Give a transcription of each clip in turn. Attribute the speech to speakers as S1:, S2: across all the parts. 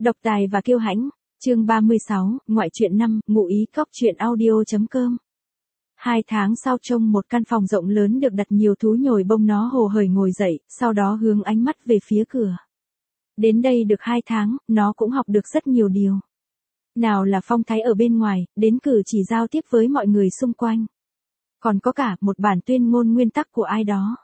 S1: Độc tài và kiêu hãnh, chương 36, ngoại truyện 5, ngụ ý cóc truyện audio.com. 2 tháng sau trong một căn phòng rộng lớn được đặt nhiều thú nhồi bông, nó hồ hởi ngồi dậy, sau đó hướng ánh mắt về phía cửa. Đến đây được 2 tháng, nó cũng học được rất nhiều điều. Nào là phong thái ở bên ngoài, đến cử chỉ giao tiếp với mọi người xung quanh. Còn có cả một bản tuyên ngôn nguyên tắc của ai đó.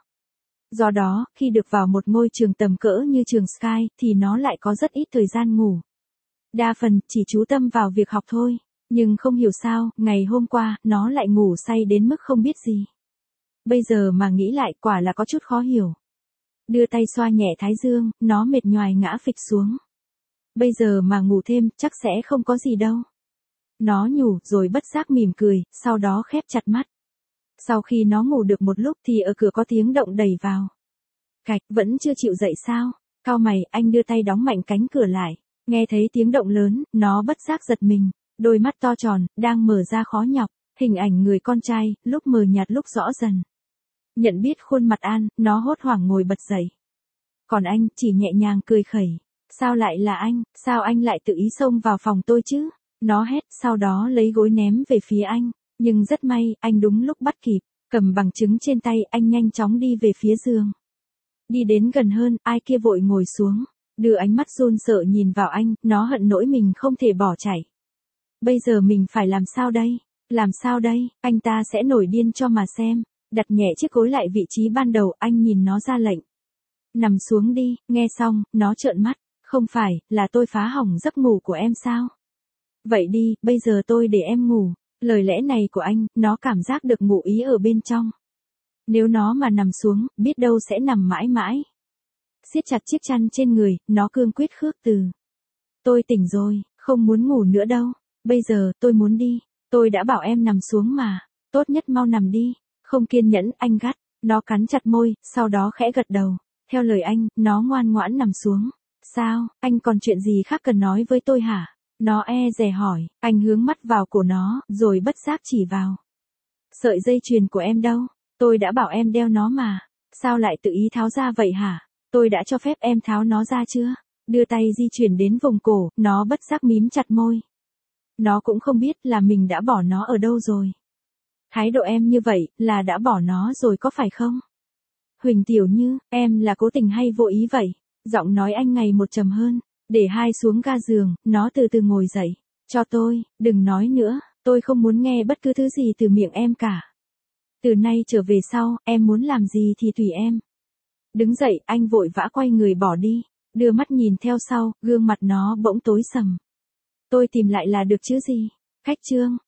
S1: Do đó, khi được vào một ngôi trường tầm cỡ như trường Sky, thì nó lại có rất ít thời gian ngủ. Đa phần, chỉ chú tâm vào việc học thôi. Nhưng không hiểu sao, ngày hôm qua, nó lại ngủ say đến mức không biết gì. Bây giờ mà nghĩ lại quả là có chút khó hiểu. Đưa tay xoa nhẹ thái dương, nó mệt nhoài ngã phịch xuống. Bây giờ mà ngủ thêm, chắc sẽ không có gì đâu. Nó nhủ rồi bất giác mỉm cười, sau đó khép chặt mắt. Sau khi nó ngủ được một lúc thì ở cửa có tiếng động đẩy vào. Cạch, vẫn chưa chịu dậy sao? Cau mày, anh đưa tay đóng mạnh cánh cửa lại. Nghe thấy tiếng động lớn, nó bất giác giật mình. Đôi mắt to tròn, đang mở ra khó nhọc. Hình ảnh người con trai, lúc mờ nhạt lúc rõ dần. Nhận biết khuôn mặt An, nó hốt hoảng ngồi bật dậy. Còn anh, chỉ nhẹ nhàng cười khẩy. Sao lại là anh, sao anh lại tự ý xông vào phòng tôi chứ? Nó hét, sau đó lấy gối ném về phía anh. Nhưng rất may, anh đúng lúc bắt kịp. Cầm bằng chứng trên tay, anh nhanh chóng đi về phía giường. Đi đến gần hơn, ai kia vội ngồi xuống. Đưa ánh mắt run sợ nhìn vào anh, nó hận nỗi mình không thể bỏ chạy. Bây giờ mình phải làm sao đây? Làm sao đây? Anh ta sẽ nổi điên cho mà xem. Đặt nhẹ chiếc gối lại vị trí ban đầu, anh nhìn nó ra lệnh. Nằm xuống đi, nghe xong, nó trợn mắt. Không phải, là tôi phá hỏng giấc ngủ của em sao? Vậy đi, bây giờ tôi để em ngủ. Lời lẽ này của anh, nó cảm giác được ngụ ý ở bên trong. Nếu nó mà nằm xuống, biết đâu sẽ nằm mãi mãi. Siết chặt chiếc chăn trên người, nó cương quyết khước từ. Tôi tỉnh rồi, không muốn ngủ nữa đâu. Bây giờ, tôi muốn đi. Tôi đã bảo em nằm xuống mà. Tốt nhất mau nằm đi. Không kiên nhẫn, anh gắt. Nó cắn chặt môi, sau đó khẽ gật đầu. Theo lời anh, nó ngoan ngoãn nằm xuống. Sao, anh còn chuyện gì khác cần nói với tôi hả? Nó dè hỏi, anh hướng mắt vào cổ nó, rồi bất giác chỉ vào. Sợi dây chuyền của em đâu? Tôi đã bảo em đeo nó mà. Sao lại tự ý tháo ra vậy hả? Tôi đã cho phép em tháo nó ra chưa? Đưa tay di chuyển đến vùng cổ, nó bất giác mím chặt môi. Nó cũng không biết là mình đã bỏ nó ở đâu rồi. Thái độ em như vậy, là đã bỏ nó rồi có phải không? Huỳnh Tiểu Như, em là cố tình hay vô ý vậy? Giọng nói anh ngày một trầm hơn. Để hai xuống ga giường, nó từ từ ngồi dậy. Cho tôi, đừng nói nữa, tôi không muốn nghe bất cứ thứ gì từ miệng em cả. Từ nay trở về sau, em muốn làm gì thì tùy em. Đứng dậy, anh vội vã quay người bỏ đi. Đưa mắt nhìn theo sau, gương mặt nó bỗng tối sầm. Tôi tìm lại là được chứ gì? Khách trương,